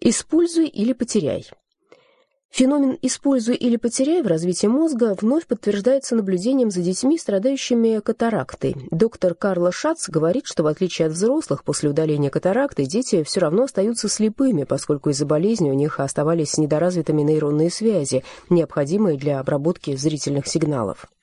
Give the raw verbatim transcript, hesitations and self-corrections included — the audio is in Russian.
Используй или потеряй. Феномен «используй или потеряй» в развитии мозга вновь подтверждается наблюдением за детьми, страдающими катарактой. Доктор Карла Шац говорит, что в отличие от взрослых, после удаления катаракты дети все равно остаются слепыми, поскольку из-за болезни у них оставались недоразвитыми нейронные связи, необходимые для обработки зрительных сигналов.